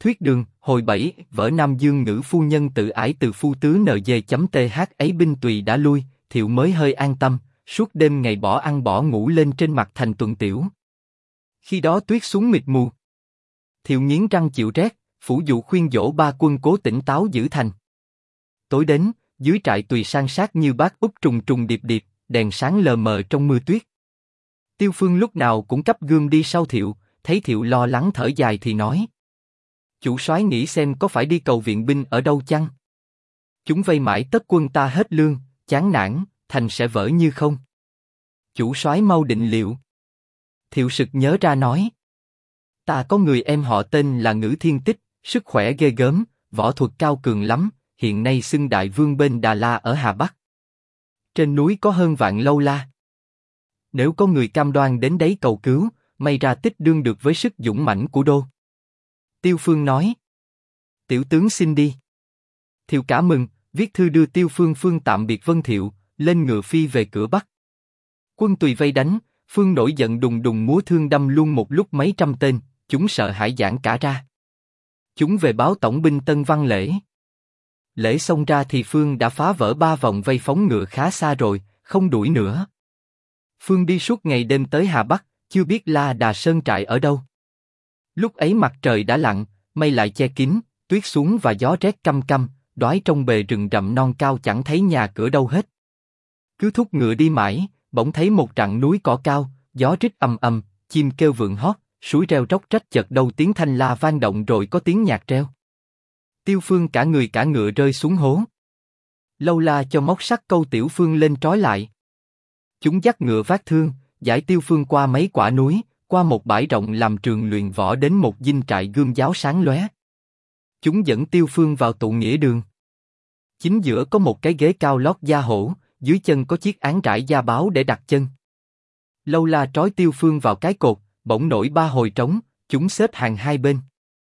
Thuyết đường, hồi 7, vở Nam Dương ngữ phu nhân tự ải từ phu tứ NG.th ấy binh tùy đã lui, Thiệu mới hơi an tâm, suốt đêm ngày bỏ ăn bỏ ngủ lên trên mặt thành tuần tiểu. Khi đó tuyết xuống mịt mù. Thiệu nghiến răng chịu rét, phủ dụ khuyên dỗ ba quân cố tỉnh táo giữ thành. Tối đến, dưới trại tùy san sát như bát úp trùng trùng điệp điệp, đèn sáng lờ mờ trong mưa tuyết. Tiêu Phương lúc nào cũng cắp gươm đi sau Thiệu, thấy Thiệu lo lắng thở dài thì nói: chủ soái nghĩ xem có phải đi cầu viện binh ở đâu chăng? Chúng vây mãi tất quân ta hết lương, chán nản, thành sẽ vỡ như không. Chủ soái mau định liệu. Thiệu sực nhớ ra nói: ta có người em họ tên là Ngữ Thiên Tích, sức khỏe ghê gớm, võ thuật cao cường lắm, hiện nay xưng đại vương bên Đà La ở Hà Bắc. Trên núi có hơn vạn lâu la. Nếu có người cam đoan đến đấy cầu cứu, may ra Tích đương được với sức dũng mãnh của đô. Tiêu Phương nói: tiểu tướng xin đi. Thiệu cả mừng, viết thư đưa Tiêu Phương tạm biệt Vân Thiệu, lên ngựa phi về cửa Bắc. Quân tùy vây đánh, Phương nổi giận đùng đùng múa thương đâm luôn một lúc mấy trăm tên, chúng sợ hãi giãn cả ra. Chúng về báo tổng binh Tân Văn Lễ. Lễ xông ra thì Phương đã phá vỡ 3 vòng vây phóng ngựa khá xa rồi, không đuổi nữa. Phương đi suốt ngày đêm tới Hà Bắc, chưa biết La Đà Sơn trại ở đâu. Lúc ấy mặt trời đã lặn, mây lại che kín, tuyết xuống và gió rét căm căm, đoái trong bề rừng rậm non cao chẳng thấy nhà cửa đâu hết. Cứ thúc ngựa đi mãi, bỗng thấy một rặng núi cỏ cao, gió rít ầm ầm, chim kêu vượn hót, suối reo róc rách, chợt đâu tiếng thanh la vang động rồi có tiếng nhạc reo. Tiêu Phương cả người cả ngựa rơi xuống hố. Lâu la cho móc sắt câu Tiểu Phương lên trói lại. Chúng dắt ngựa vác thương, giải Tiêu Phương qua mấy quả núi, qua một bãi rộng làm trường luyện võ đến một dinh trại gươm giáo sáng lóe. Chúng dẫn Tiêu Phương vào tụ nghĩa đường. Chính giữa có một cái ghế cao lót da hổ, dưới chân có chiếc án trải da báo để đặt chân. Lâu la trói Tiêu Phương vào cái cột, bỗng nổi 3 hồi trống, chúng xếp hàng hai bên.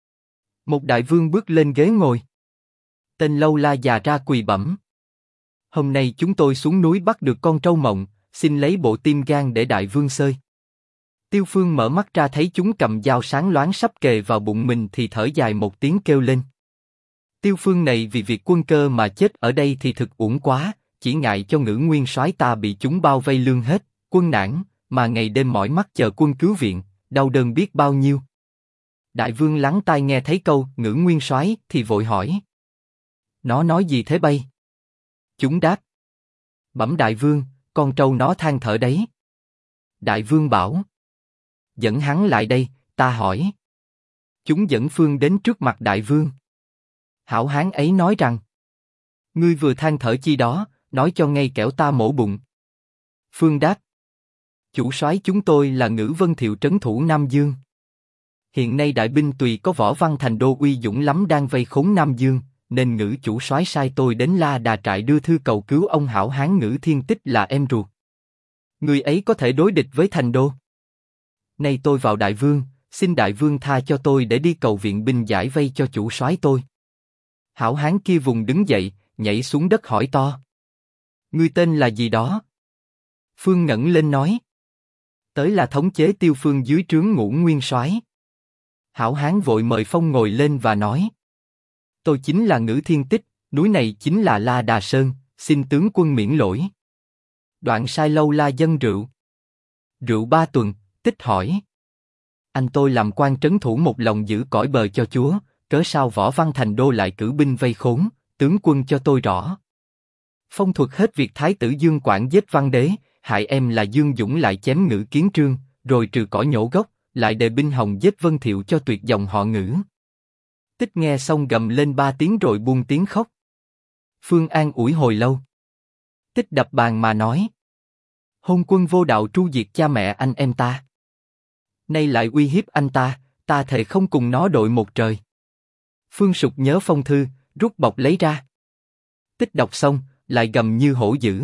Một đại vương bước lên ghế ngồi. Tên Lâu la già ra quỳ bẩm: hôm nay chúng tôi xuống núi bắt được con trâu mộng, xin lấy bộ tim gan để đại vương xơi. Tiêu Phương mở mắt ra thấy chúng cầm dao sáng loáng sắp kề vào bụng mình thì thở dài một tiếng kêu lên. Tiêu Phương này vì việc quân cơ mà chết ở đây thì thực uổng quá, chỉ ngại cho Ngữ nguyên soái ta bị chúng bao vây lương hết, quân nản, mà ngày đêm mỏi mắt chờ quân cứu viện, đau đớn biết bao nhiêu. Đại vương lắng tai nghe thấy câu Ngữ nguyên soái thì vội hỏi: nó nói gì thế bay? Chúng đáp: bẩm đại vương, con trâu nó than thở đấy. Đại vương bảo: dẫn hắn lại đây, ta hỏi. Chúng dẫn Phương đến trước mặt đại vương. Hảo hán ấy nói rằng: ngươi vừa than thở chi đó, nói cho ngay kẻo ta mổ bụng. Phương đáp: chủ soái chúng tôi là Ngữ Vân Thiệu trấn thủ Nam Dương. Hiện nay đại binh tùy có Võ Văn Thành đô uy dũng lắm đang vây khốn Nam Dương, nên Ngữ chủ soái sai tôi đến La Đà trại đưa thư cầu cứu ông hảo hán Ngữ Thiên Tích là em ruột. Người ấy có thể đối địch với Thành đô. Nay tôi vào đại vương, xin đại vương tha cho tôi để đi cầu viện binh giải vây cho chủ soái tôi. Hảo hán kia vùng đứng dậy, nhảy xuống đất hỏi to: ngươi tên là gì đó? Phương ngẩng lên nói: tới là thống chế Tiêu Phương dưới trướng Ngũ nguyên soái. Hảo hán vội mời phong ngồi lên và nói: tôi chính là Ngữ Thiên Tích, núi này chính là La Đà Sơn, xin tướng quân miễn lỗi. Đoạn sai Lâu la dâng rượu. Rượu 3 tuần, Tích hỏi: anh tôi làm quan trấn thủ một lòng giữ cõi bờ cho chúa, cớ sao Võ Văn Thành đô lại cử binh vây khốn, tướng quân cho tôi rõ. Phong thuật hết việc Thái tử Dương Quảng giết Văn Đế, hại em là Dương Dũng lại chém Ngữ Kiến Trương, rồi trừ cỏ nhổ gốc, lại đề binh Hồng giết Vân Thiệu cho tuyệt dòng họ Ngữ. Tích nghe xong gầm lên 3 tiếng rồi buông tiếng khóc. Phương an ủi hồi lâu. Tích đập bàn mà nói: hôn quân vô đạo tru diệt cha mẹ anh em ta. Nay lại uy hiếp anh ta thề không cùng nó đội một trời. Phương sục nhớ phong thư, rút bọc lấy ra. Tích đọc xong, lại gầm như hổ dữ.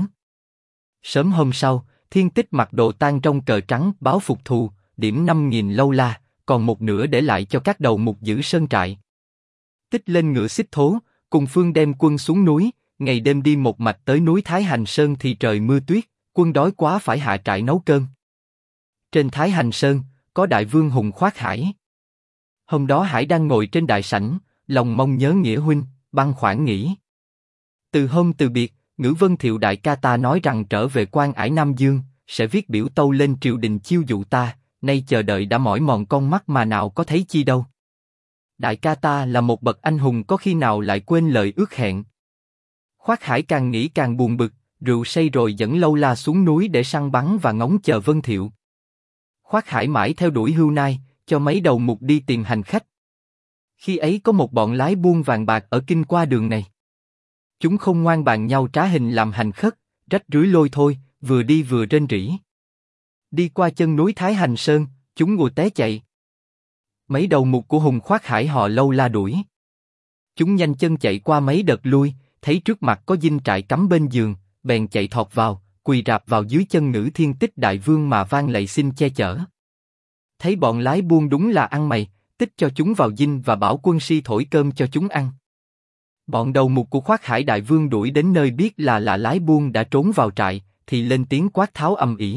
Sớm hôm sau, Thiên Tích mặc đồ tang trong cờ trắng báo phục thù, điểm 5.000 lâu la, còn một nửa để lại cho các đầu mục giữ sơn trại. Tích lên ngựa xích thố, cùng Phương đem quân xuống núi, ngày đêm đi một mạch tới núi Thái Hành Sơn thì trời mưa tuyết, quân đói quá phải hạ trại nấu cơm. Trên Thái Hành Sơn, có đại vương hùng khoác hải. Hôm đó Hải đang ngồi trên đại sảnh, lòng mong nhớ nghĩa huynh, băn khoăn nghĩ. Từ hôm từ biệt, Ngữ Vân Thiệu đại ca ta nói rằng trở về Quan Ải Nam Dương, sẽ viết biểu tâu lên triều đình chiêu dụ ta, nay chờ đợi đã mỏi mòn con mắt mà nào có thấy chi đâu. Đại ca ta là một bậc anh hùng, có khi nào lại quên lời ước hẹn. Khoác Hải càng nghĩ càng buồn bực, rượu say rồi dẫn Lâu La xuống núi để săn bắn và ngóng chờ Vân Thiệu. Khoác Hải mãi theo đuổi Hưu Nai, cho mấy đầu mục đi tìm hành khách. Khi ấy có một bọn lái buôn vàng bạc ở kinh qua đường này. Chúng không ngoan bàn nhau trá hình làm hành khất, rách rưới lôi thôi, vừa đi vừa rên rỉ. Đi qua chân núi Thái Hành Sơn, chúng ngồi té chạy. Mấy đầu mục của Hùng Khoác Hải họ Lâu La đuổi. Chúng nhanh chân chạy qua mấy đợt lui, thấy trước mặt có dinh trại cắm bên giường, bèn chạy thọt vào, quỳ rạp vào dưới chân Ngữ Thiên Tích đại vương mà van lạy xin che chở. Thấy bọn lái buôn đúng là ăn mày, Tích cho chúng vào dinh và bảo quân si thổi cơm cho chúng ăn. Bọn đầu mục của Khoác Hải đại vương đuổi đến nơi biết là lái buôn đã trốn vào trại, thì lên tiếng quát tháo ầm ĩ.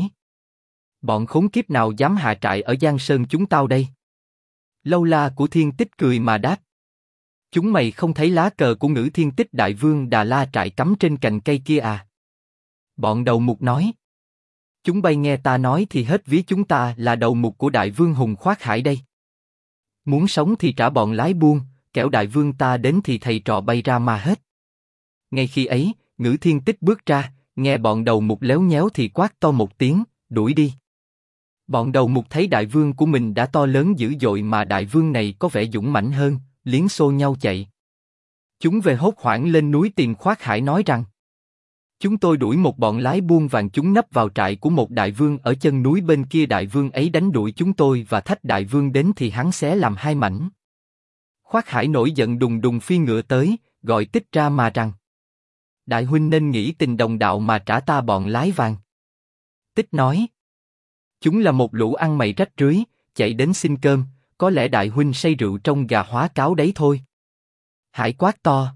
Bọn khốn kiếp nào dám hạ trại ở Giang Sơn chúng tao đây? Lâu La của Thiên Tích cười mà đáp. Chúng mày không thấy lá cờ của Ngữ Thiên Tích đại vương Đà La trại cắm trên cành cây kia à? Bọn đầu mục nói. Chúng bay nghe ta nói thì hết ví chúng ta là đầu mục của đại vương Hùng Khoác Hải đây. Muốn sống thì trả bọn lái buôn, kẻo đại vương ta đến thì thầy trò bay ra mà hết. Ngay khi ấy, Ngữ Thiên Tích bước ra, nghe bọn đầu mục léo nhéo thì quát to một tiếng, đuổi đi. Bọn đầu mục thấy đại vương của mình đã to lớn dữ dội mà đại vương này có vẻ dũng mãnh hơn, liến xô nhau chạy. Chúng về hốt hoảng lên núi tìm Khoác Hải nói rằng: chúng tôi đuổi một bọn lái buôn vàng, chúng nấp vào trại của một đại vương ở chân núi bên kia, đại vương ấy đánh đuổi chúng tôi và thách đại vương đến thì hắn xé làm hai mảnh. Khoác Hải nổi giận đùng đùng phi ngựa tới, gọi Tích ra mà rằng: đại huynh nên nghĩ tình đồng đạo mà trả ta bọn lái vàng. Tích nói: chúng là một lũ ăn mày rách rưới, chạy đến xin cơm, có lẽ đại huynh say rượu trong gà hóa cáo đấy thôi. Hải quát to: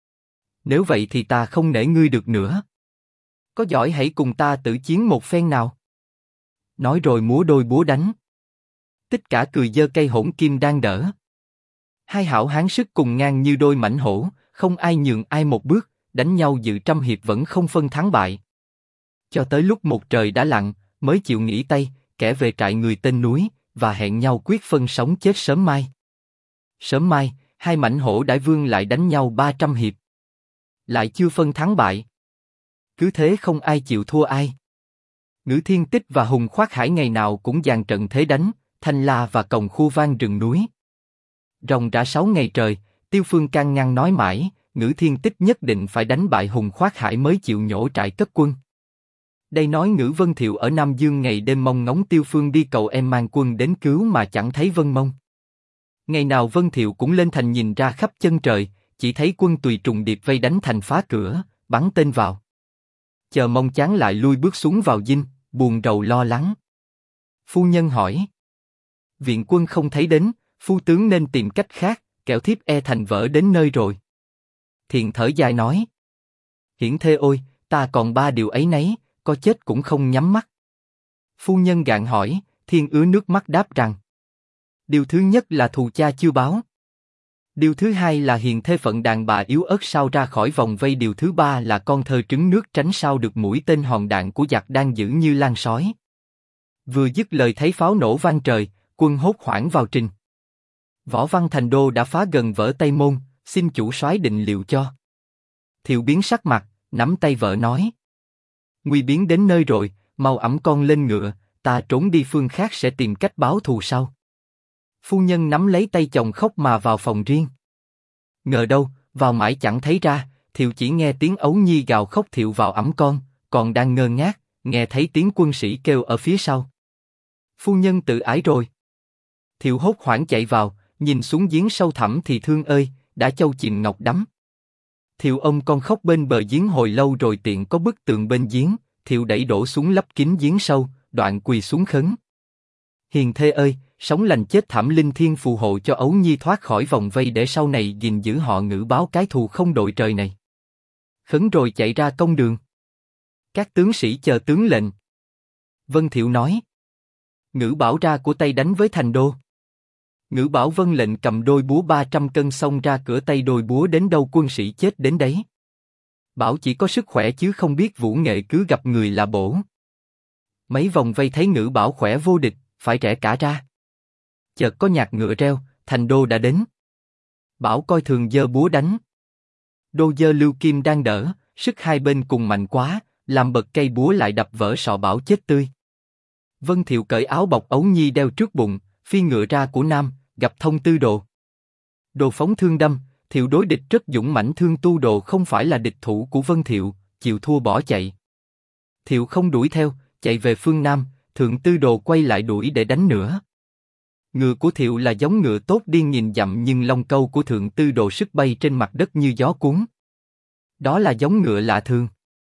nếu vậy thì ta không nể ngươi được nữa. Có giỏi hãy cùng ta tử chiến một phen nào. Nói rồi múa đôi búa đánh. Tích cả cười giơ cây hỗn kim đang đỡ. Hai hảo hán sức cùng ngang như đôi mãnh hổ, không ai nhường ai một bước, đánh nhau dự trăm hiệp vẫn không phân thắng bại. Cho tới lúc một trời đã lặn, mới chịu nghỉ tay, kẻ về trại người tên núi, và hẹn nhau quyết phân sống chết sớm mai. Sớm mai, hai mãnh hổ đại vương lại đánh nhau 300 hiệp. Lại chưa phân thắng bại. Cứ thế không ai chịu thua ai. Ngữ Thiên Tích và Hùng Khoác Hải ngày nào cũng dàn trận thế đánh, thanh la và cồng khu vang rừng núi. Ròng rã 6 ngày trời, Tiêu Phương can ngăn nói mãi, Ngữ Thiên Tích nhất định phải đánh bại Hùng Khoác Hải mới chịu nhổ trại cất quân. Đây nói Ngữ Vân Thiệu ở Nam Dương ngày đêm mong ngóng Tiêu Phương đi cầu em mang quân đến cứu mà chẳng thấy Vân Mông. Ngày nào Vân Thiệu cũng lên thành nhìn ra khắp chân trời, chỉ thấy quân tùy trùng điệp vây đánh thành phá cửa, bắn tên vào. Chờ Mông chán lại lui bước xuống vào dinh, buồn rầu lo lắng. Phu nhân hỏi: viện quân không thấy đến, phu tướng nên tìm cách khác, kẻo thiếp e thành vỡ đến nơi rồi. Thiện thở dài nói: hiển thê ôi, ta còn 3 điều ấy nấy, có chết cũng không nhắm mắt. Phu nhân gạn hỏi, Thiên ứa nước mắt đáp rằng: điều thứ nhất là thù cha chưa báo. Điều thứ hai là hiền thê phận đàn bà yếu ớt sao ra khỏi vòng vây. Điều thứ ba là con thơ trứng nước tránh sao được mũi tên hòn đạn của giặc đang giữ như lan sói. Vừa dứt lời thấy pháo nổ vang trời, quân hốt hoảng vào trình. Võ Văn Thành Đô đã phá gần vỡ Tây Môn, xin chủ soái định liệu cho. Thiệu biến sắc mặt, nắm tay vợ nói: nguy biến đến nơi rồi, mau ẵm con lên ngựa, ta trốn đi phương khác sẽ tìm cách báo thù sau. Phu nhân nắm lấy tay chồng khóc mà vào phòng riêng. Ngờ đâu, vào mãi chẳng thấy ra, Thiệu chỉ nghe tiếng ấu nhi gào khóc. Thiệu vào ẵm con, còn đang ngơ ngác, nghe thấy tiếng quân sĩ kêu ở phía sau: phu nhân tự ái rồi. Thiệu hốt hoảng chạy vào, nhìn xuống giếng sâu thẳm thì thương ơi, đã châu chìm ngọc đắm. Thiệu ôm con khóc bên bờ giếng hồi lâu rồi tiện có bức tường bên giếng, Thiệu đẩy đổ xuống lấp kín giếng sâu, đoạn quỳ xuống khấn: hiền thê ơi, sống lành chết thảm, linh thiên phù hộ cho ấu nhi thoát khỏi vòng vây để sau này gìn giữ họ Ngữ báo cái thù không đội trời này. Khấn rồi chạy ra công đường. Các tướng sĩ chờ tướng lệnh. Vân Thiệu nói: Ngữ bảo ra của Tây đánh với Thành Đô. Ngữ Bảo vâng lệnh cầm đôi búa 300 cân xông ra cửa Tây đôi búa đến đâu quân sĩ chết đến đấy. Bảo chỉ có sức khỏe chứ không biết vũ nghệ cứ gặp người là bổ. Mấy vòng vây thấy Ngữ Bảo khỏe vô địch, phải rẽ cả ra. Chợt có nhạc ngựa reo, thành đô đã đến. Bảo coi thường giơ búa đánh. Đô giơ Lưu Kim đang đỡ, sức hai bên cùng mạnh quá, làm bật cây búa lại đập vỡ sọ Bảo chết tươi. Vân Thiệu cởi áo bọc ấu nhi đeo trước bụng, phi ngựa ra của Nam, gặp Thông Tư Đồ. Đồ phóng thương đâm, Thiệu đối địch rất dũng mãnh, Thương Tu Đồ không phải là địch thủ của Vân Thiệu, chịu thua bỏ chạy. Thiệu không đuổi theo, chạy về phương Nam, Thượng Tư Đồ quay lại đuổi để đánh nữa. Ngựa của Thiệu là giống ngựa tốt điên nghìn dặm, nhưng lông câu của Thượng Tư Đồ sức bay trên mặt đất như gió cuốn. Đó là giống ngựa lạ thường.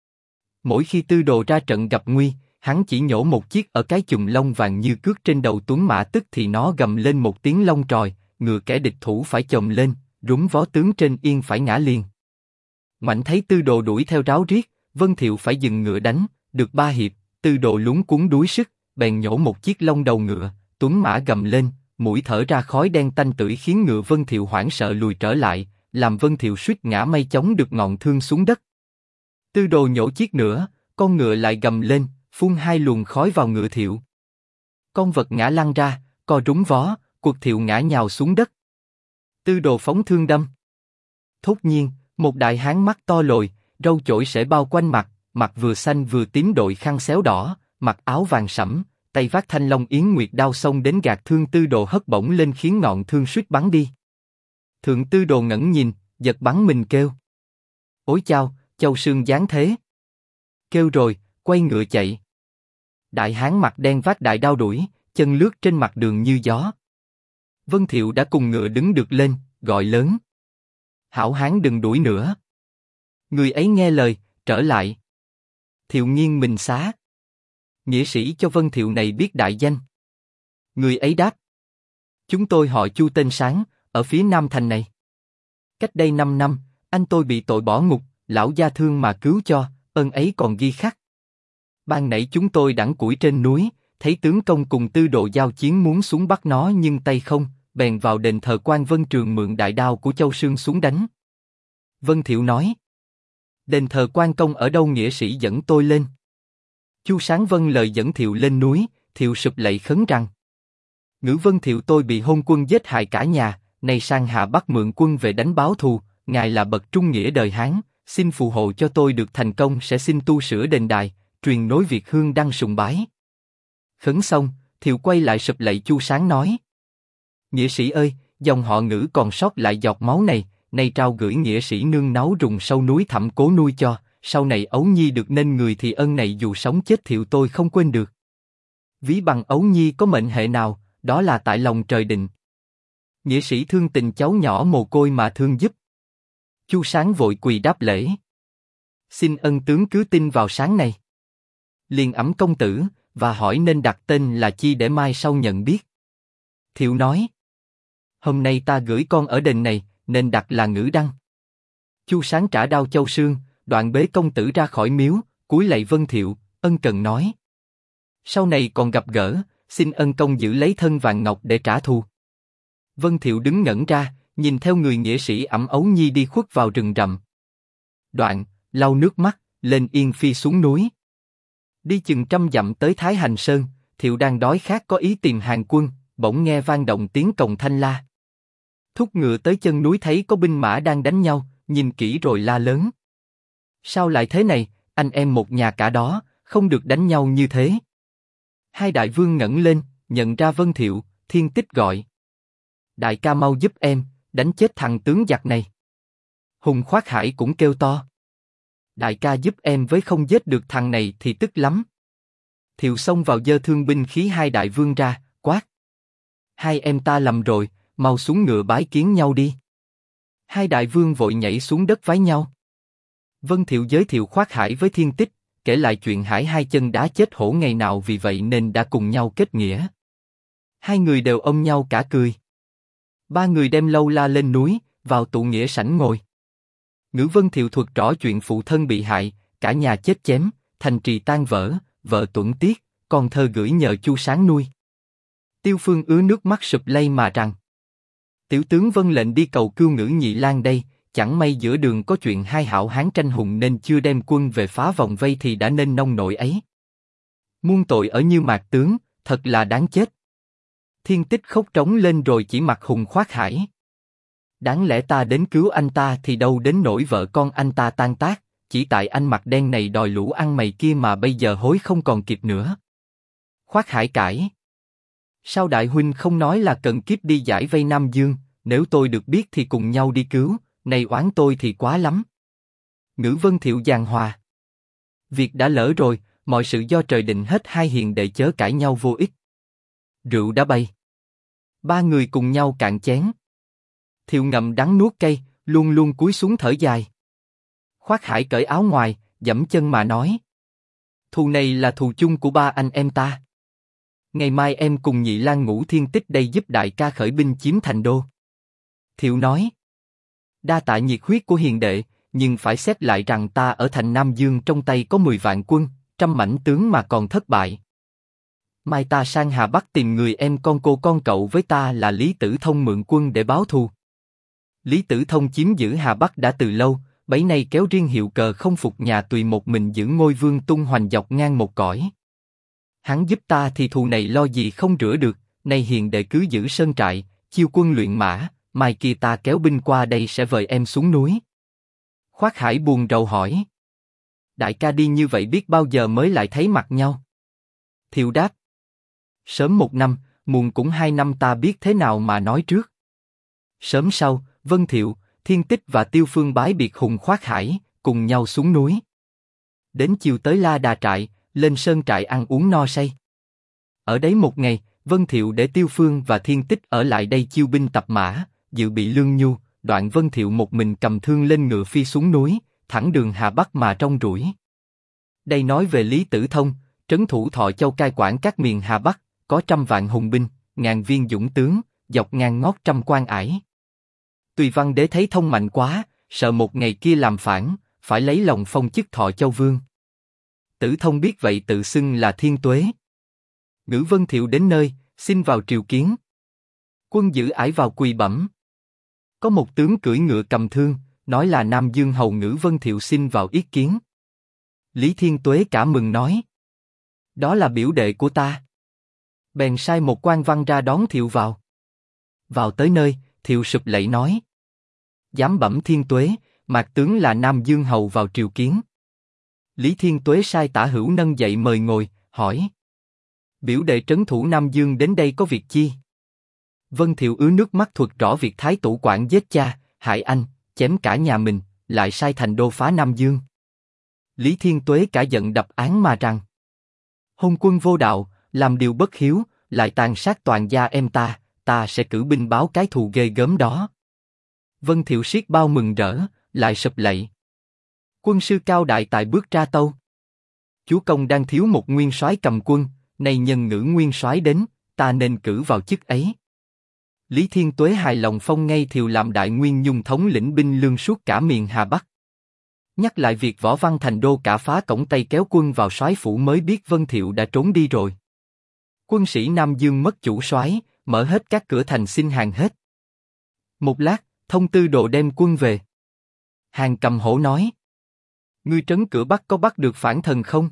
Mỗi khi Tư Đồ ra trận gặp nguy, hắn chỉ nhổ một chiếc ở cái chùm lông vàng như cước trên đầu tuấn mã, tức thì nó gầm lên một tiếng lông tròi, ngựa kẻ địch thủ phải chồm lên, rúng vó tướng trên yên phải ngã liền. Mạnh thấy Tư Đồ đuổi theo ráo riết, Vân Thiệu phải dừng ngựa đánh, được 3 hiệp, Tư Đồ luống cuống đuối sức, bèn nhổ một chiếc lông đầu ngựa, tuấn mã gầm lên, mũi thở ra khói đen tanh tưởi khiến ngựa Vân Thiệu hoảng sợ lùi trở lại, làm Vân Thiệu suýt ngã mây chống được ngọn thương xuống đất. Tư Đồ nhổ chiếc nữa, con ngựa lại gầm lên, phun 2 luồng khói vào ngựa Thiệu. Con vật ngã lăn ra, co rúng vó, cuộc Thiệu ngã nhào xuống đất. Tư Đồ phóng thương đâm. Thốt nhiên, một đại hán mắt to lồi, râu chổi sể bao quanh mặt, mặt vừa xanh vừa tím, đội khăn xéo đỏ, mặc áo vàng sẫm, tay vác thanh long yến nguyệt đao xông đến gạt thương Tư Đồ hất bổng lên khiến ngọn thương suýt bắn đi. Thượng Tư Đồ ngẩng nhìn, giật bắn mình kêu: ối chao, Châu Sương giáng thế! Kêu rồi, quay ngựa chạy. Đại hán mặt đen vác đại đao đuổi, chân lướt trên mặt đường như gió. Vân Thiệu đã cùng ngựa đứng được lên, gọi lớn: hảo hán đừng đuổi nữa! Người ấy nghe lời, trở lại. Thiệu nghiêng mình xá. Nghĩa sĩ cho Vân Thiệu này biết đại danh. Người ấy đáp: chúng tôi họ Chu tên Sáng, ở phía Nam thành này. Cách đây 5 năm, anh tôi bị tội bỏ ngục, lão gia thương mà cứu cho, ơn ấy còn ghi khắc. Ban nãy chúng tôi đẵng củi trên núi, thấy tướng công cùng Tư Đồ giao chiến muốn xuống bắt nó nhưng tay không, bèn vào đền thờ Quan Vân Trường mượn đại đao của Châu Sương xuống đánh. Vân Thiệu nói: đền thờ Quan công ở đâu, nghĩa sĩ dẫn tôi lên. Chu Sáng vâng lời dẫn Thiệu lên núi, Thiệu sụp lạy khấn rằng: Ngữ Vân Thiệu tôi bị hôn quân giết hại cả nhà, nay sang hạ bắt mượn quân về đánh báo thù, ngài là bậc trung nghĩa đời Hán, xin phù hộ cho tôi được thành công, sẽ xin tu sửa đền đài, truyền nối việc hương đăng sùng bái. Khấn xong, Thiệu quay lại sụp lạy Chu Sáng nói: nghĩa sĩ ơi, dòng họ Ngữ còn sót lại giọt máu này, nay trao gửi nghĩa sĩ nương náu rùng sâu núi thẳm cố nuôi cho, sau này ấu nhi được nên người thì ân này dù sống chết Thiệu tôi không quên được. Ví bằng ấu nhi có mệnh hệ nào, đó là tại lòng trời định. Nghĩa sĩ thương tình cháu nhỏ mồ côi mà thương giúp. Chu Sáng vội quỳ đáp lễ: xin ân tướng cứ tin vào Sáng này. Liền ẵm công tử và hỏi nên đặt tên là chi để mai sau nhận biết. Thiệu nói: hôm nay ta gửi con ở đền này, nên đặt là Ngữ Đăng. Chu Sáng trả đao Châu Sương, đoạn bế công tử ra khỏi miếu, cúi lạy Vân Thiệu, ân cần nói: sau này còn gặp gỡ, xin ân công giữ lấy thân vàng ngọc để trả thù. Vân Thiệu đứng ngẩn ra, nhìn theo người nghĩa sĩ ẵm ấu nhi đi khuất vào rừng rậm. Đoạn, lau nước mắt, lên yên phi xuống núi. Đi chừng 100 dặm tới Thái Hành Sơn, Thiệu đang đói khát có ý tìm hàng quân, bỗng nghe vang động tiếng cồng thanh la. Thúc ngựa tới chân núi thấy có binh mã đang đánh nhau, nhìn kỹ rồi la lớn: sao lại thế này, anh em một nhà cả đó, không được đánh nhau như thế. Hai đại vương ngẩng lên, nhận ra Vân Thiệu, Thiên Tích gọi: đại ca mau giúp em, đánh chết thằng tướng giặc này. Hùng Khoát Hải cũng kêu to: đại ca giúp em với, không giết được thằng này thì tức lắm. Thiệu xông vào giơ thương binh khí hai đại vương ra, quát: hai em ta lầm rồi, mau xuống ngựa bái kiến nhau đi. Hai đại vương vội nhảy xuống đất vái nhau. Vân Thiệu giới thiệu Khoát Hải với Thiên Tích, kể lại chuyện Hải hai chân đá chết hổ ngày nào vì vậy nên đã cùng nhau kết nghĩa. Hai người đều ôm nhau cả cười. Ba người đem lâu la lên núi, vào tụ nghĩa sảnh ngồi. Ngữ Vân Thiệu thuật rõ chuyện phụ thân bị hại, cả nhà chết chém, thành trì tan vỡ, vợ tuẫn tiết, con thơ gửi nhờ Chu Sáng nuôi. Tiêu Phương ứa nước mắt sụp lây mà rằng: Tiểu tướng vâng lệnh đi cầu cưu Ngữ Nhị Lang đây, chẳng may giữa đường có chuyện hai hảo hán tranh hùng nên chưa đem quân về phá vòng vây thì đã nên nông nổi ấy. Muôn tội ở Như Mạc tướng, thật là đáng chết. Thiên Tích khóc trống lên rồi chỉ mặt Hùng Khoát Hải. Đáng lẽ ta đến cứu anh ta thì đâu đến nỗi vợ con anh ta tan tác, chỉ tại anh mặt đen này đòi lũ ăn mày kia mà bây giờ hối không còn kịp nữa. Khoát Hải cãi. Sao đại huynh không nói là cần kiếp đi giải vây Nam Dương, nếu tôi được biết thì cùng nhau đi cứu, này oán tôi thì quá lắm. Ngữ Vân Thiệu giàn hòa. Việc đã lỡ rồi, mọi sự do trời định hết, hai hiền đệ chớ cãi nhau vô ích. Rượu đã bay. Ba người cùng nhau cạn chén. Thiệu ngậm đắng nuốt cay, luôn luôn cúi xuống thở dài. Khoát Hải cởi áo ngoài, giẫm chân mà nói. Thù này là thù chung của ba anh em ta. Ngày mai em cùng Nhị Lang Ngũ Thiên Tích đây giúp đại ca khởi binh chiếm thành đô. Thiệu nói. Đa tạ nhiệt huyết của hiền đệ, nhưng phải xét lại rằng ta ở thành Nam Dương trong tay có 10 vạn quân, 100 mãnh tướng mà còn thất bại. Mai ta sang Hà Bắc tìm người em con cô con cậu với ta là Lý Tử Thông mượn quân để báo thù. Lý Tử Thông chiếm giữ Hà Bắc đã từ lâu, bấy nay kéo riêng hiệu cờ không phục nhà tùy một mình giữ ngôi vương tung hoành dọc ngang một cõi. Hắn giúp ta thì thù này lo gì không rửa được, nay hiền đệ cứ giữ sơn trại, chiêu quân luyện mã, mai kia ta kéo binh qua đây sẽ vời em xuống núi. Khoát Hải buồn rầu hỏi. Đại ca đi như vậy biết bao giờ mới lại thấy mặt nhau? Thiệu đáp. Sớm 1 năm, muộn cũng 2 năm, ta biết thế nào mà nói trước. Sớm sau, Vân Thiệu, Thiên Tích và Tiêu Phương bái biệt Hùng Khoát Hải, cùng nhau xuống núi. Đến chiều tới La Đà trại, lên sơn trại ăn uống no say. Ở đấy một ngày, Vân Thiệu để Tiêu Phương và Thiên Tích ở lại đây chiêu binh tập mã, dự bị lương nhu. Đoạn Vân Thiệu một mình cầm thương lên ngựa phi xuống núi, thẳng đường Hà Bắc mà rong ruổi. Đây nói về Lý Tử Thông, trấn thủ Thọ Châu cai quản các miền Hà Bắc, có 100 vạn hùng binh, ngàn viên dũng tướng, dọc ngang ngót trăm quan ải. Tùy Văn Đế thấy Thông mạnh quá, sợ một ngày kia làm phản, phải lấy lòng phong chức Thọ Châu vương. Tử Thông biết vậy tự xưng là Thiên Tuế. Ngữ Vân Thiệu đến nơi, xin vào triều kiến. Quân giữ ải vào quỳ bẩm. Có một tướng cưỡi ngựa cầm thương, nói là Nam Dương hầu Ngữ Vân Thiệu xin vào yết kiến. Lý Thiên Tuế cả mừng nói. Đó là biểu đệ của ta. Bèn sai một quan văn ra đón Thiệu vào. Vào tới nơi, Thiệu sụp lạy nói. Dám bẩm Thiên Tuế, mạc tướng là Nam Dương hầu vào triều kiến. Lý Thiên Tuế sai tả hữu nâng dậy mời ngồi, hỏi. Biểu đệ trấn thủ Nam Dương đến đây có việc chi? Vân Thiệu ứa nước mắt thuật rõ việc Thái Tủ Quản giết cha, hại anh, chém cả nhà mình, lại sai thành đô phá Nam Dương. Lý Thiên Tuế cả giận đập án mà rằng. Hôn quân vô đạo, làm điều bất hiếu, lại tàn sát toàn gia em ta sẽ cử binh báo cái thù ghê gớm đó. Vân Thiệu siết bao mừng rỡ, lại sụp lạy. Quân sư Cao Đại Tài bước ra tâu. Chúa công đang thiếu một nguyên soái cầm quân, nay nhân Ngữ nguyên soái đến, ta nên cử vào chức ấy. Lý Thiên Tuế hài lòng phong ngay Thiệu làm Đại Nguyên Nhung thống lĩnh binh lương suốt cả miền Hà Bắc. Nhắc lại việc Võ Văn Thành Đô cả phá cổng Tây kéo quân vào soái phủ mới biết Vân Thiệu đã trốn đi rồi. Quân sĩ Nam Dương mất chủ soái, mở hết các cửa thành xin hàng hết. Một lát, thông tư đồ đem quân về. Hàng Cầm Hổ nói. Ngươi trấn cửa Bắc có bắt được phản thần không?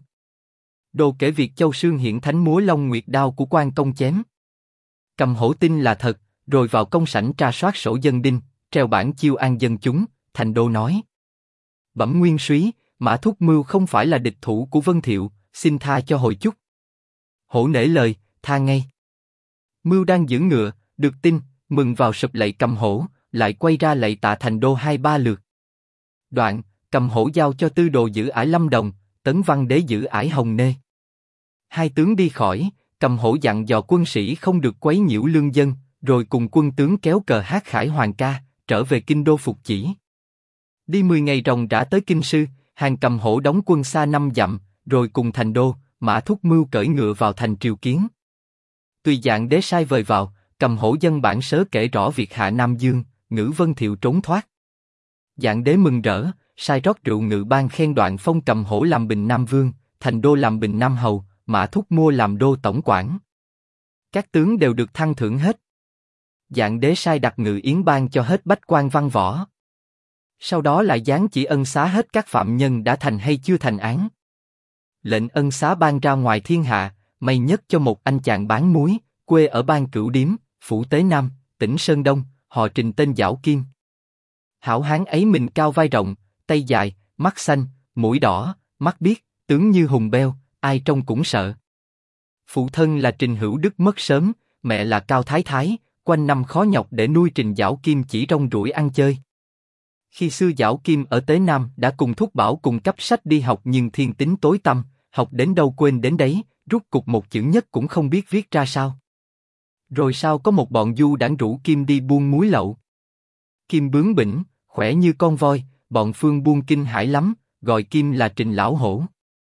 Đồ kể việc Châu Sương hiển thánh múa Long Nguyệt đao của quan công chém. Cầm Hổ tin là thật, rồi vào công sảnh tra soát sổ dân đinh, treo bảng chiêu an dân chúng. Thành Đô nói. Bẩm nguyên soái, Mã Thúc Mưu không phải là địch thủ của Vân Thiệu, xin tha cho hồi chút. Hổ nể lời, tha ngay. Mưu đang giữ ngựa, được tin, mừng vào sụp lạy Cầm Hổ, lại quay ra lạy tạ Thành Đô 2-3 lượt. Đoạn, Cầm Hổ giao cho tư đồ giữ ải Lâm Đồng, Tấn Văn Đế giữ ải Hồng Nê. Hai tướng đi khỏi, Cầm Hổ dặn dò quân sĩ không được quấy nhiễu lương dân, rồi cùng quân tướng kéo cờ hát khải hoàng ca, trở về kinh đô phục chỉ. Đi 10 ngày ròng rã tới kinh sư, Hàng Cầm Hổ đóng quân xa 5 dặm, rồi cùng Thành Đô, Mã Thúc Mưu cởi ngựa vào thành triều kiến. Tùy Dạng Đế sai vời vào, Cầm Hổ dân bản sớ kể rõ việc hạ Nam Dương, Ngữ Vân Thiệu trốn thoát. Dạng Đế mừng rỡ, sai rót rượu ngự ban khen Đoạn phong Cầm Hổ làm Bình Nam Vương, Thành Đô làm Bình Nam Hầu, Mã Thúc Mua làm Đô Tổng quản. Các tướng đều được thăng thưởng hết. Dạng đế sai đặt ngự yến ban cho hết bách quan văn võ. Sau đó lại giáng chỉ ân xá hết các phạm nhân đã thành hay chưa thành án. Lệnh ân xá ban ra ngoài thiên hạ, may nhất cho một anh chàng bán muối, quê ở bang Cửu Điếm, phủ Tế Nam, tỉnh Sơn Đông, họ Trình tên Giảo Kim. Hảo hán ấy mình cao vai rộng, tay dài, mắt xanh, mũi đỏ, mắt biếc, tướng như hùng beo, ai trông cũng sợ. Phụ thân là Trình Hữu Đức mất sớm, mẹ là Cao Thái Thái, quanh năm khó nhọc để nuôi Trình Giảo Kim chỉ rong ruổi ăn chơi. Khi xưa Giảo Kim ở Tế Nam đã cùng thúc bảo cùng cấp sách đi học nhưng thiên tính tối tăm, học đến đâu quên đến đấy, rút cục một chữ nhất cũng không biết viết ra sao. Rồi sau có một bọn du đảng rủ Kim đi buôn muối lậu. Kim bướng bỉnh, khỏe như con voi, bọn Phương buôn kinh hãi lắm, gọi Kim là Trình Lão Hổ.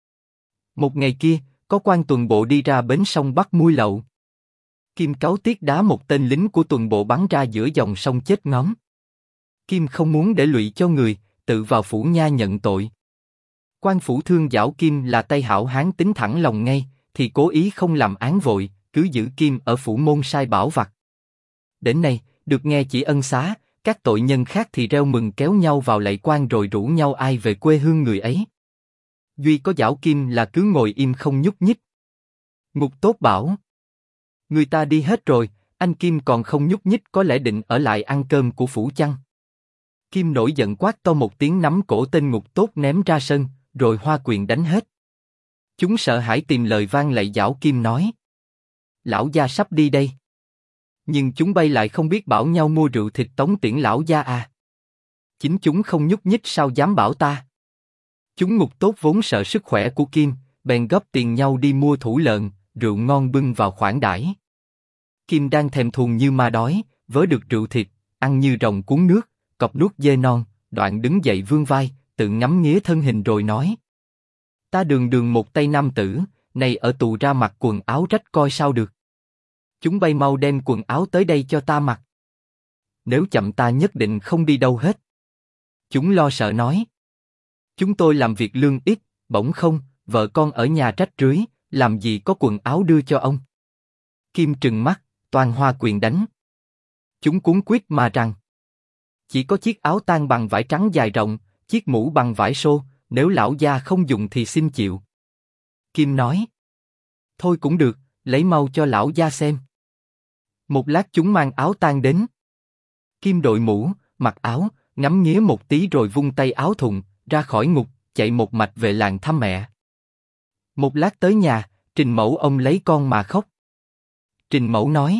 Một ngày kia, có quan tuần bộ đi ra bến sông bắt muối lậu. Kim cáu tiết đá một tên lính của tuần bộ bắn ra giữa dòng sông chết ngóm. Kim không muốn để lụy cho người, tự vào phủ nha nhận tội. Quan phủ thương Giảo Kim là tay hảo hán tính thẳng lòng ngay, thì cố ý không làm án vội, cứ giữ Kim ở phủ môn sai bảo vặt. Đến nay, được nghe chỉ ân xá, các tội nhân khác thì reo mừng kéo nhau vào lạy quan rồi rủ nhau ai về quê hương người ấy. Duy có Giảo Kim là cứ ngồi im không nhúc nhích. Ngục tốt bảo: người ta đi hết rồi, anh Kim còn không nhúc nhích, có lẽ định ở lại ăn cơm của phủ chăng? Kim nổi giận quát to một tiếng, nắm cổ tên ngục tốt ném ra sân, rồi hoa quyền đánh hết. Chúng sợ hãi tìm lời van lạy Giảo Kim nói: lão gia sắp đi đây. Nhưng chúng bay lại không biết bảo nhau mua rượu thịt tống tiễn lão gia à. Chính chúng không nhúc nhích sao dám bảo ta. Chúng ngục tốt vốn sợ sức khỏe của Kim, bèn góp tiền nhau đi mua thủ lợn, rượu ngon bưng vào khoản đãi. Kim đang thèm thuồng như ma đói, vớ được rượu thịt, ăn như rồng cuốn nước, cọp nuốt dê non, đoạn đứng dậy vươn vai, tự ngắm nghía thân hình rồi nói: ta đường đường một tay nam tử, này ở tù ra mặc quần áo rách coi sao được. Chúng bay mau đem quần áo tới đây cho ta mặc. Nếu chậm ta nhất định không đi đâu hết. Chúng lo sợ nói: chúng tôi làm việc lương ít, bỗng không, vợ con ở nhà trách rưới, làm gì có quần áo đưa cho ông. Kim trừng mắt, toàn hoa quyền đánh. Chúng cuống quýt mà rằng: chỉ có chiếc áo tang bằng vải trắng dài rộng, chiếc mũ bằng vải xô, nếu lão gia không dùng thì xin chịu. Kim nói: thôi cũng được, lấy mau cho lão gia xem. Một lát chúng mang áo tang đến. Kim đội mũ, mặc áo, ngắm nghía một tí rồi vung tay áo thùng, ra khỏi ngục, chạy một mạch về làng thăm mẹ. Một lát tới nhà, Trình Mẫu ông lấy con mà khóc. Trình Mẫu nói: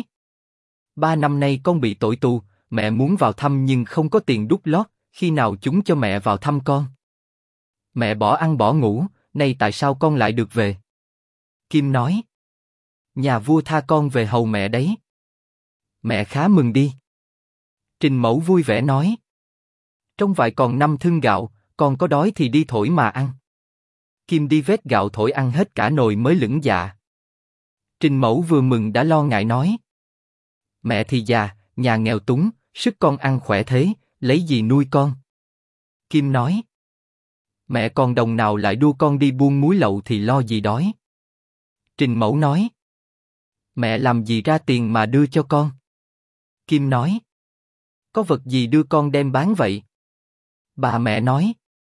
3 năm nay con bị tội tù, mẹ muốn vào thăm nhưng không có tiền đút lót, khi nào chúng cho mẹ vào thăm con? Mẹ bỏ ăn bỏ ngủ, nay tại sao con lại được về? Kim nói: nhà vua tha con về hầu mẹ đấy. Mẹ khá mừng đi. Trình Mẫu vui vẻ nói: trong vại còn 5 thưng gạo, con có đói thì đi thổi mà ăn. Kim đi vét gạo thổi ăn hết cả nồi mới lửng dạ. Trình Mẫu vừa mừng đã lo ngại nói: mẹ thì già, nhà nghèo túng, sức con ăn khỏe thế, lấy gì nuôi con? Kim nói: mẹ còn đồng nào lại đua con đi buôn muối lậu thì lo gì đói. Trình Mẫu nói: mẹ làm gì ra tiền mà đưa cho con? Kim nói: có vật gì đưa con đem bán vậy? Bà mẹ nói: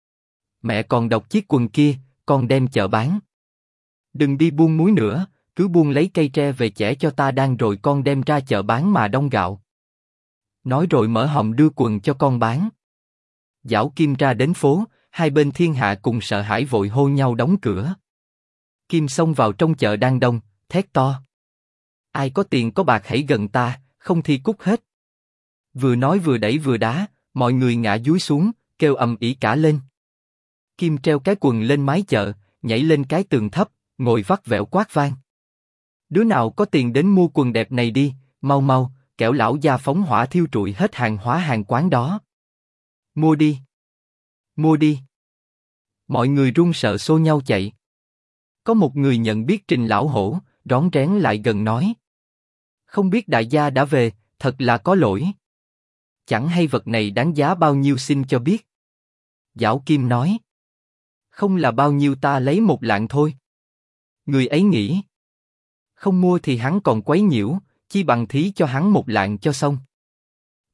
mẹ còn độc chiếc quần kia, con đem chợ bán. Đừng đi buôn muối nữa, cứ buôn lấy cây tre về chẻ cho ta đan rồi con đem ra chợ bán mà đong gạo. Nói rồi mở hòm đưa quần cho con bán. Giảo Kim ra đến phố, hai bên thiên hạ cùng sợ hãi vội hô nhau đóng cửa. Kim xông vào trong chợ đang đông, thét to: ai có tiền có bạc hãy gần ta, không thì cút hết. Vừa nói vừa đẩy vừa đá, mọi người ngã dúi xuống, kêu ầm ĩ cả lên. Kim treo cái quần lên mái chợ, nhảy lên cái tường thấp, ngồi vắt vẻo quát vang: đứa nào có tiền đến mua quần đẹp này đi, mau mau, kẻo lão gia phóng hỏa thiêu trụi hết hàng hóa hàng quán đó. Mua đi, mua đi. Mọi người run sợ xô nhau chạy. Có một người nhận biết Trình Lão Hổ, rón rén lại gần nói: không biết đại gia đã về, thật là có lỗi. Chẳng hay vật này đáng giá bao nhiêu xin cho biết. Giảo Kim nói: không là bao nhiêu, ta lấy 1 lạng thôi. Người ấy nghĩ: không mua thì hắn còn quấy nhiễu, chi bằng thí cho hắn 1 lạng cho xong.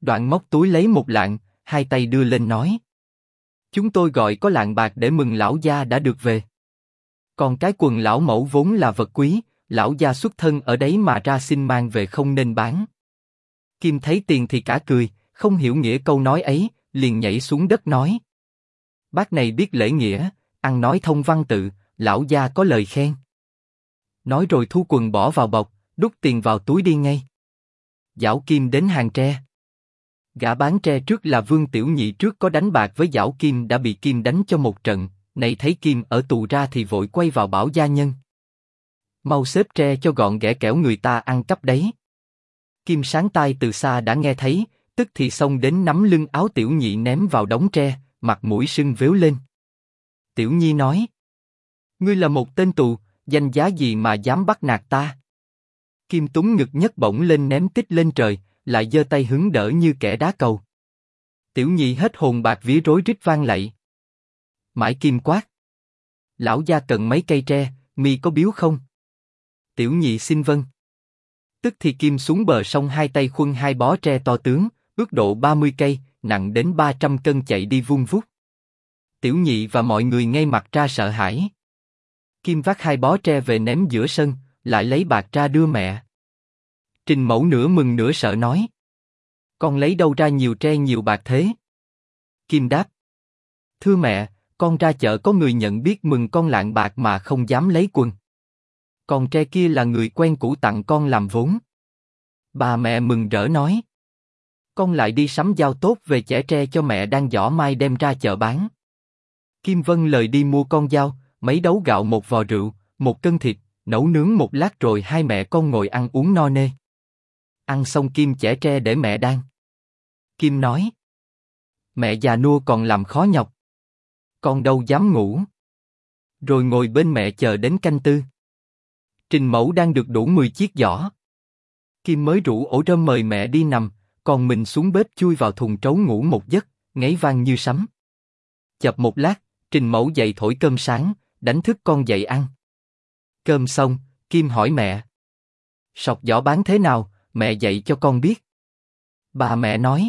Đoạn móc túi lấy 1 lạng, hai tay đưa lên nói. Chúng tôi gọi có lạng bạc để mừng lão gia đã được về. Còn cái quần lão mẫu vốn là vật quý, lão gia xuất thân ở đấy mà ra xin mang về không nên bán. Kim thấy tiền thì cả cười, không hiểu nghĩa câu nói ấy, liền nhảy xuống đất nói. Bác này biết lễ nghĩa, ăn nói thông văn tự, lão gia có lời khen. Nói rồi thu quần bỏ vào bọc, đút tiền vào túi đi ngay. Giảo Kim đến hàng tre. Gã bán tre trước là Vương Tiểu Nhị trước có đánh bạc với Giảo Kim đã bị Kim đánh cho một trận, nay thấy Kim ở tù ra thì vội quay vào bảo gia nhân. Mau xếp tre cho gọn ghẽ kẻo người ta ăn cắp đấy. Kim sáng tai từ xa đã nghe thấy, tức thì xông đến nắm lưng áo Tiểu Nhị ném vào đống tre, mặt mũi sưng vếu lên. Tiểu Nhi nói. Ngươi là một tên tù, danh giá gì mà dám bắt nạt ta? Kim túng ngực nhấc bổng lên ném tít lên trời, lại giơ tay hứng đỡ như kẻ đá cầu. Tiểu Nhị hết hồn bạc vía rối rít vang lạy. Mãi Kim quát. Lão gia cần mấy cây tre, mi có biếu không? Tiểu Nhị xin vâng. Tức thì Kim xuống bờ sông hai tay khuân hai bó tre to tướng, ước độ 30 cây, nặng đến 300 cân chạy đi vun vút. Tiểu Nhị và mọi người ngay mặt ra sợ hãi. Kim vác hai bó tre về ném giữa sân, lại lấy bạc ra đưa mẹ. Trình Mẫu nửa mừng nửa sợ nói. Con lấy đâu ra nhiều tre nhiều bạc thế? Kim đáp. Thưa mẹ, con ra chợ có người nhận biết mừng con lạng bạc mà không dám lấy quần. Còn tre kia là người quen cũ tặng con làm vốn. Bà mẹ mừng rỡ nói. Con lại đi sắm dao tốt về chẻ tre cho mẹ đang giỏ mai đem ra chợ bán. Kim vâng lời đi mua con dao, mấy đấu gạo một vò rượu, 1 cân thịt, nấu nướng 1 lát rồi hai mẹ con ngồi ăn uống no nê. Ăn xong Kim chẻ tre để mẹ đan. Kim nói. Mẹ già nua còn làm khó nhọc. Con đâu dám ngủ. Rồi ngồi bên mẹ chờ đến canh tư. Trình Mẫu đang được đủ 10 chiếc giỏ. Kim mới rủ ổ rơm mời mẹ đi nằm, còn mình xuống bếp chui vào thùng trấu ngủ một giấc, ngáy vang như sấm. Chập một lát, Trình Mẫu dậy thổi cơm sáng, đánh thức con dậy ăn. Cơm xong, Kim hỏi mẹ. Sọc giỏ bán thế nào, mẹ dạy cho con biết. Bà mẹ nói.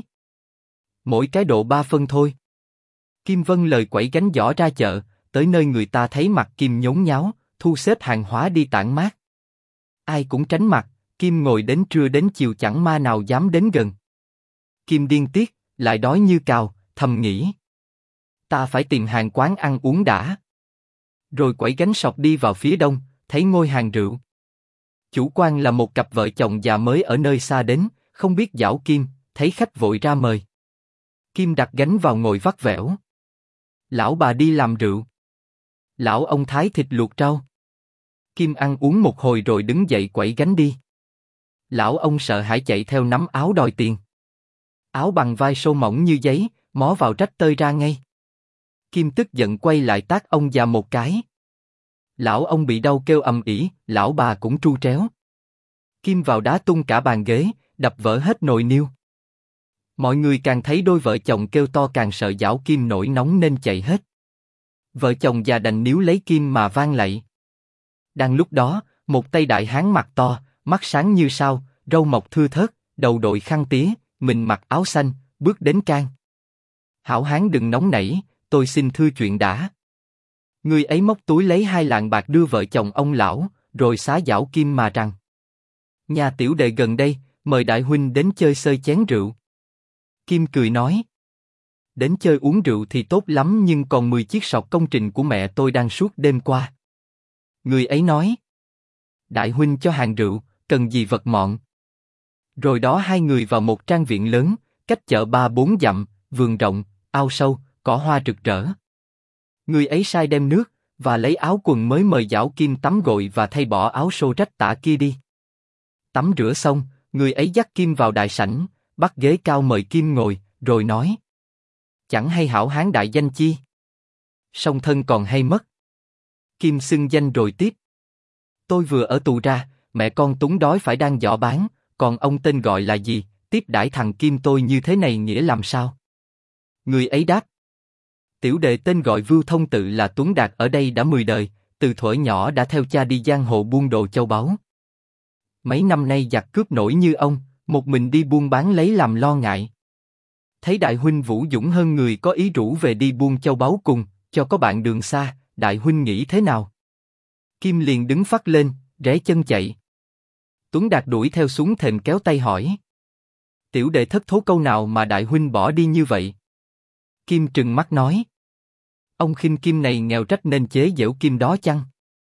Mỗi cái độ 3 phân thôi. Kim vâng lời quẩy gánh giỏ ra chợ, tới nơi người ta thấy mặt Kim nhốn nháo, thu xếp hàng hóa đi tản mát. Ai cũng tránh mặt, Kim ngồi đến trưa đến chiều chẳng ma nào dám đến gần. Kim điên tiết, lại đói như cào, thầm nghĩ. Ta phải tìm hàng quán ăn uống đã. Rồi quẩy gánh sọc đi vào phía đông, thấy ngôi hàng rượu. Chủ quan là một cặp vợ chồng già mới ở nơi xa đến, không biết Giảo Kim, thấy khách vội ra mời. Kim đặt gánh vào ngồi vắt vẻo. Lão bà đi làm rượu. Lão ông thái thịt luộc rau. Kim ăn uống một hồi rồi đứng dậy quẩy gánh đi. Lão ông sợ hãi chạy theo nắm áo đòi tiền. Áo bằng vai sâu mỏng như giấy, mó vào rách tơi ra ngay. Kim tức giận quay lại tát ông già một cái. Lão ông bị đau kêu ầm ĩ, lão bà cũng tru tréo. Kim vào đá tung cả bàn ghế, đập vỡ hết nồi niêu. Mọi người càng thấy đôi vợ chồng kêu to càng sợ Giảo Kim nổi nóng nên chạy hết. Vợ chồng già đành níu lấy Kim mà van lạy. Đang lúc đó, một tay đại hán mặt to, mắt sáng như sao, râu mọc thưa thớt, đầu đội khăn tía, mình mặc áo xanh, bước đến can. Hảo hán đừng nóng nảy, tôi xin thưa chuyện đã. Người ấy móc túi lấy 2 lạng bạc đưa vợ chồng ông lão, rồi xá Giảo Kim mà rằng. Nhà tiểu đệ gần đây, mời đại huynh đến chơi xơi chén rượu. Kim cười nói. Đến chơi uống rượu thì tốt lắm nhưng còn 10 chiếc sọt công trình của mẹ tôi đang suốt đêm qua. Người ấy nói. Đại huynh cho hàng rượu, cần gì vật mọn. Rồi đó hai người vào một trang viện lớn, cách chợ 3-4 dặm, vườn rộng, ao sâu, cỏ hoa rực rỡ. Người ấy sai đem nước, và lấy áo quần mới mời Giảo Kim tắm gội và thay bỏ áo xô rách tả kia đi. Tắm rửa xong, người ấy dắt Kim vào đại sảnh, bắt ghế cao mời Kim ngồi, rồi nói. Chẳng hay hảo hán đại danh chi? Song thân còn hay mất. Kim xưng danh rồi tiếp. Tôi vừa ở tù ra, mẹ con túng đói phải đang giỏ bán, còn ông tên gọi là gì, tiếp đãi thằng Kim tôi như thế này nghĩa làm sao? Người ấy đáp. Tiểu đệ tên gọi Vưu Thông tự là Tuấn Đạt ở đây đã 10 đời, từ thuở nhỏ đã theo cha đi giang hồ buôn đồ châu báu. Mấy năm nay giặc cướp nổi như ông, một mình đi buôn bán lấy làm lo ngại. Thấy đại huynh vũ dũng hơn người có ý rủ về đi buôn châu báu cùng, cho có bạn đường xa, đại huynh nghĩ thế nào? Kim liền đứng phắt lên, rẽ chân chạy. Tuấn Đạt đuổi theo xuống thềm kéo tay hỏi. Tiểu đệ thất thố câu nào mà đại huynh bỏ đi như vậy? Kim trừng mắt nói. Ông khinh Kim này nghèo trách nên chế giễu Kim đó chăng?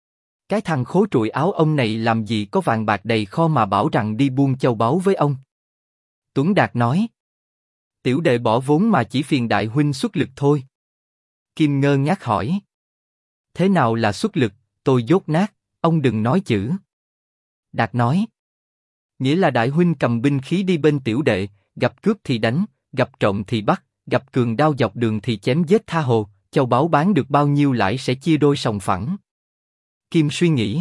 Cái thằng khố trụi áo ông này làm gì có vàng bạc đầy kho mà bảo rằng đi buôn châu báu với ông? Tuấn Đạt nói. Tiểu đệ bỏ vốn mà chỉ phiền đại huynh xuất lực thôi. Kim ngơ ngác hỏi. Thế nào là xuất lực, tôi dốt nát, ông đừng nói chữ. Đạt nói. Nghĩa là đại huynh cầm binh khí đi bên tiểu đệ, gặp cướp thì đánh, gặp trộm thì bắt, gặp cường đao dọc đường thì chém giết tha hồ, châu báu bán được bao nhiêu lãi sẽ chia đôi sòng phẳng. Kim suy nghĩ.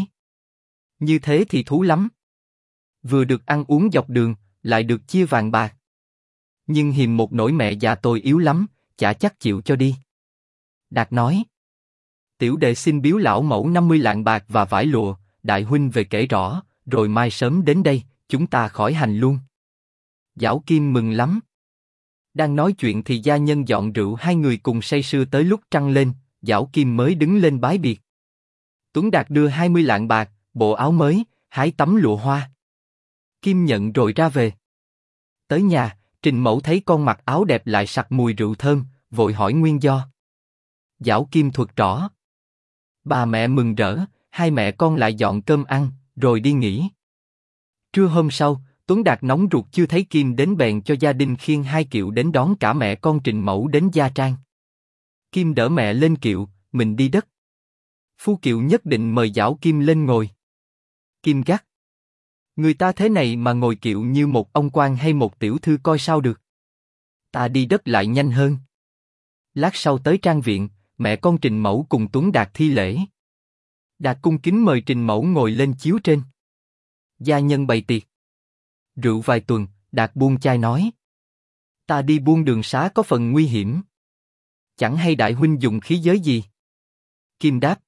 Như thế thì thú lắm. Vừa được ăn uống dọc đường, lại được chia vàng bạc. Nhưng hiềm một nỗi mẹ già tôi yếu lắm, chả chắc chịu cho đi. Đạt nói. Tiểu đệ xin biếu lão mẫu 50 lạng bạc và vải lụa, đại huynh về kể rõ, rồi mai sớm đến đây, chúng ta khỏi hành luôn. Giảo Kim mừng lắm. Đang nói chuyện thì gia nhân dọn rượu, hai người cùng say sưa tới lúc trăng lên, Giảo Kim mới đứng lên bái biệt. Tuấn Đạt đưa 20 lạng bạc, bộ áo mới, hái tấm lụa hoa. Kim nhận rồi ra về. Tới nhà, Trình Mẫu thấy con mặc áo đẹp lại sặc mùi rượu thơm, vội hỏi nguyên do. Giảo Kim thuật rõ. Bà mẹ mừng rỡ, hai mẹ con lại dọn cơm ăn, rồi đi nghỉ. Trưa hôm sau, Tuấn Đạt nóng ruột chưa thấy Kim đến bèn cho gia đình khiêng 2 kiệu đến đón cả mẹ con Trình Mẫu đến gia trang. Kim đỡ mẹ lên kiệu, mình đi đất. Phu kiệu nhất định mời Giảo Kim lên ngồi. Kim gắt. Người ta thế này mà ngồi kiệu như một ông quan hay một tiểu thư coi sao được. Ta đi đất lại nhanh hơn. Lát sau tới trang viện, mẹ con Trình Mẫu cùng Tuấn Đạt thi lễ. Đạt cung kính mời Trình Mẫu ngồi lên chiếu trên. Gia nhân bày tiệc. Rượu vài tuần, Đạt buông chai nói. Ta đi buôn đường xá có phần nguy hiểm. Chẳng hay đại huynh dùng khí giới gì? Kim đáp.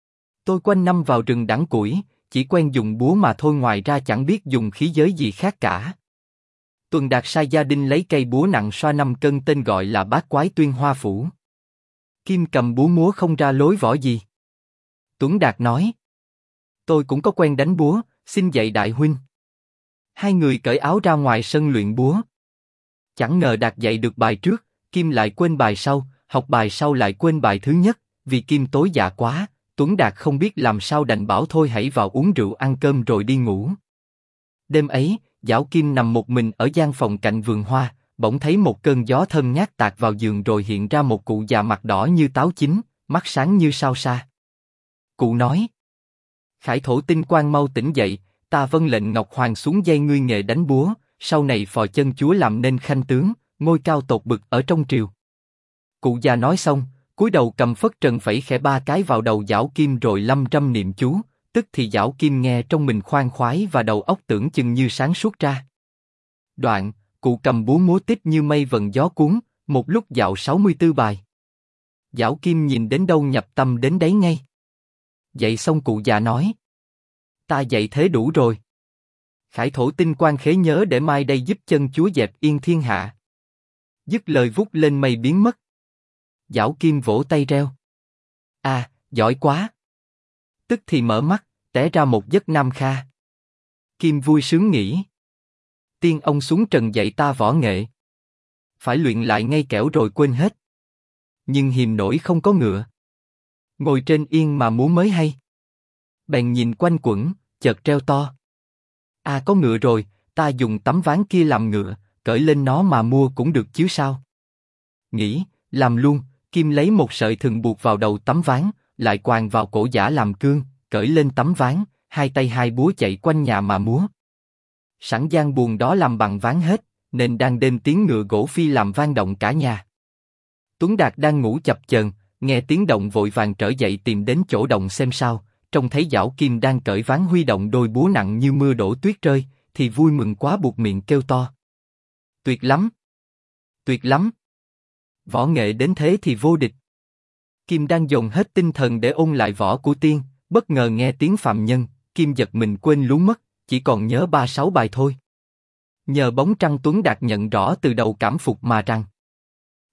Tôi quanh năm vào rừng đẵng củi, chỉ quen dùng búa mà thôi, ngoài ra chẳng biết dùng khí giới gì khác cả. Tuần Đạt sai gia đình lấy cây búa nặng xoa 5 cân tên gọi là Bát Quái Tuyên Hoa Phủ. Kim cầm búa múa không ra lối võ gì. Tuấn Đạt nói. Tôi cũng có quen đánh búa, xin dạy đại huynh. Hai người cởi áo ra ngoài sân luyện búa. Chẳng ngờ Đạt dạy được bài trước, Kim lại quên bài sau, học bài sau lại quên bài thứ nhất, vì Kim tối dạ quá, Tuấn Đạt không biết làm sao đành bảo thôi hãy vào uống rượu ăn cơm rồi đi ngủ. Đêm ấy, Giảo Kim nằm một mình ở gian phòng cạnh vườn hoa, bỗng thấy một cơn gió thơm ngát tạt vào giường rồi hiện ra một cụ già mặt đỏ như táo chín, mắt sáng như sao sa. Cụ nói. Khải Thổ Tinh Quang mau tỉnh dậy, ta vâng lệnh Ngọc Hoàng xuống dây ngươi nghề đánh búa, sau này phò chân chúa làm nên khanh tướng, ngôi cao tột bực ở trong triều. Cụ già nói xong, cúi đầu cầm phất trần phẩy khẽ 3 cái vào đầu Giảo Kim rồi lâm râm niệm chú, tức thì Giảo Kim nghe trong mình khoan khoái và đầu óc tưởng chừng như sáng suốt ra. Đoạn, cụ cầm búa múa tít như mây vần gió cuốn, một lúc dạo 64 bài. Giảo Kim nhìn đến đâu nhập tâm đến đấy ngay. Dạy xong cụ già nói. Ta dạy thế đủ rồi. Khải Thổ Tinh Quang khế nhớ để mai đây giúp chân chúa dẹp yên thiên hạ. Dứt lời vút lên mây biến mất. Giảo Kim vỗ tay reo. À, giỏi quá. Tức thì mở mắt, té ra một giấc nam kha. Kim vui sướng nghĩ. Tiên ông xuống trần dạy ta võ nghệ. Phải luyện lại ngay kẻo rồi quên hết. Nhưng hiềm nổi không có ngựa. Ngồi trên yên mà múa mới hay. Bèn nhìn quanh quẩn, chợt treo to. À có ngựa rồi, ta dùng tấm ván kia làm ngựa, cởi lên nó mà mua cũng được chứ sao. Nghĩ, làm luôn, Kim lấy một sợi thừng buộc vào đầu tấm ván, lại quàng vào cổ giả làm cương, cởi lên tấm ván, hai tay hai búa chạy quanh nhà mà múa. Sẵn gian buồng đó làm bằng ván hết, nên đang đêm tiếng ngựa gỗ phi làm vang động cả nhà. Tuấn Đạt đang ngủ chập chờn, nghe tiếng động vội vàng trở dậy tìm đến chỗ động xem sao, trông thấy Giảo Kim đang cởi ván huy động đôi búa nặng như mưa đổ tuyết rơi, thì vui mừng quá buộc miệng kêu to. Tuyệt lắm! Tuyệt lắm! Võ nghệ đến thế thì vô địch. Kim đang dồn hết tinh thần để ôn lại võ của tiên, bất ngờ nghe tiếng phạm nhân, Kim giật mình quên lú mất, chỉ còn nhớ 3-6 bài thôi. Nhờ bóng trăng Tuấn Đạt nhận rõ từ đầu cảm phục mà rằng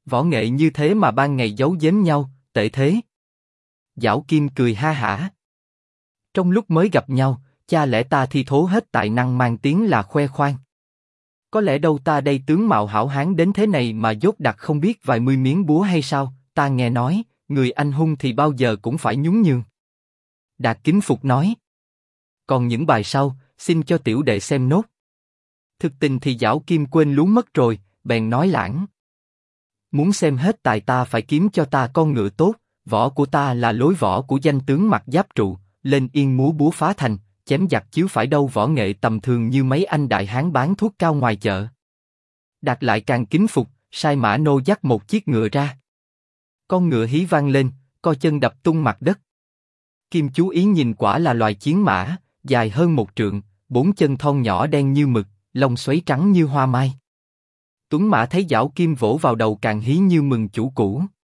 Võ nghệ như thế mà ban ngày giấu giếm nhau, tệ thế. Giảo Kim cười ha hả. Trong lúc mới gặp nhau, cha lẽ ta thi thố hết tài năng mang tiếng là khoe khoang. Có lẽ đâu ta đây tướng mạo hảo hán đến thế này mà dốt đặc không biết vài mươi miếng búa hay sao, ta nghe nói, người anh hùng thì bao giờ cũng phải nhún nhường. Đạt kính phục nói. Còn những bài sau, xin cho tiểu đệ xem nốt. Thực tình thì Giảo Kim quên lú mất rồi, bèn nói lãng. Muốn xem hết tài ta phải kiếm cho ta con ngựa tốt, võ của ta là lối võ của danh tướng mặc giáp trụ, lên yên múa búa phá thành, chém giặc chiếu phải đâu võ nghệ tầm thường như mấy anh đại hán bán thuốc cao ngoài chợ. Đạt lại càng kính phục, sai mã nô dắt một chiếc ngựa ra. Con ngựa hí vang lên, co chân đập tung mặt đất. Kim chú ý nhìn quả là loài chiến mã, dài hơn 1 trượng, 4 chân thon nhỏ đen như mực, lông xoáy trắng như hoa mai. Tuấn mã thấy Giảo Kim vỗ vào đầu càng hí như mừng chủ cũ.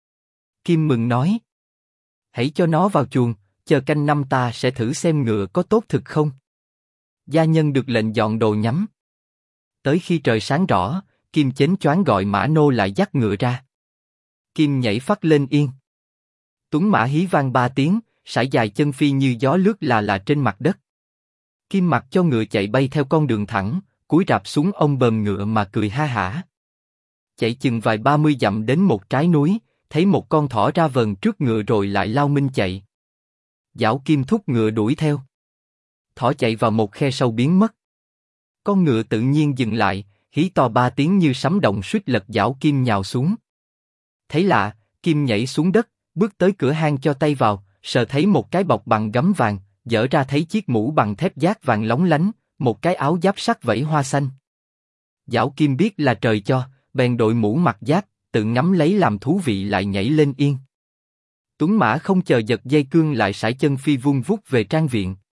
Kim mừng nói: hãy cho nó vào chuồng, chờ canh năm ta sẽ thử xem ngựa có tốt thực không. Gia nhân được lệnh dọn đồ nhắm. Tới khi trời sáng rõ, Kim chến choáng gọi mã nô lại dắt ngựa ra. Kim nhảy phắt lên yên. Tuấn mã hí vang 3 tiếng, sải dài chân phi như gió lướt là trên mặt đất. Kim mặc cho ngựa chạy bay theo con đường thẳng, cúi rạp xuống ôm bờm ngựa mà cười ha hả. Chạy chừng vài 30 dặm đến một trái núi, thấy một con thỏ ra vờn trước ngựa rồi lại lao minh chạy. Giảo Kim thúc ngựa đuổi theo. Thỏ chạy vào một khe sâu biến mất. Con ngựa tự nhiên dừng lại, hí to 3 tiếng như sấm động suýt lật Giảo Kim nhào xuống. Thấy lạ, Kim nhảy xuống đất, bước tới cửa hang cho tay vào, sờ thấy một cái bọc bằng gấm vàng, dở ra thấy chiếc mũ bằng thép giác vàng lóng lánh, một cái áo giáp sắt vẫy hoa xanh. Giảo Kim biết là trời cho, bèn đội mũ mặc giáp, tự ngắm lấy làm thú vị lại nhảy lên yên. Tuấn mã không chờ giật dây cương lại sải chân phi vung vút về trang viện.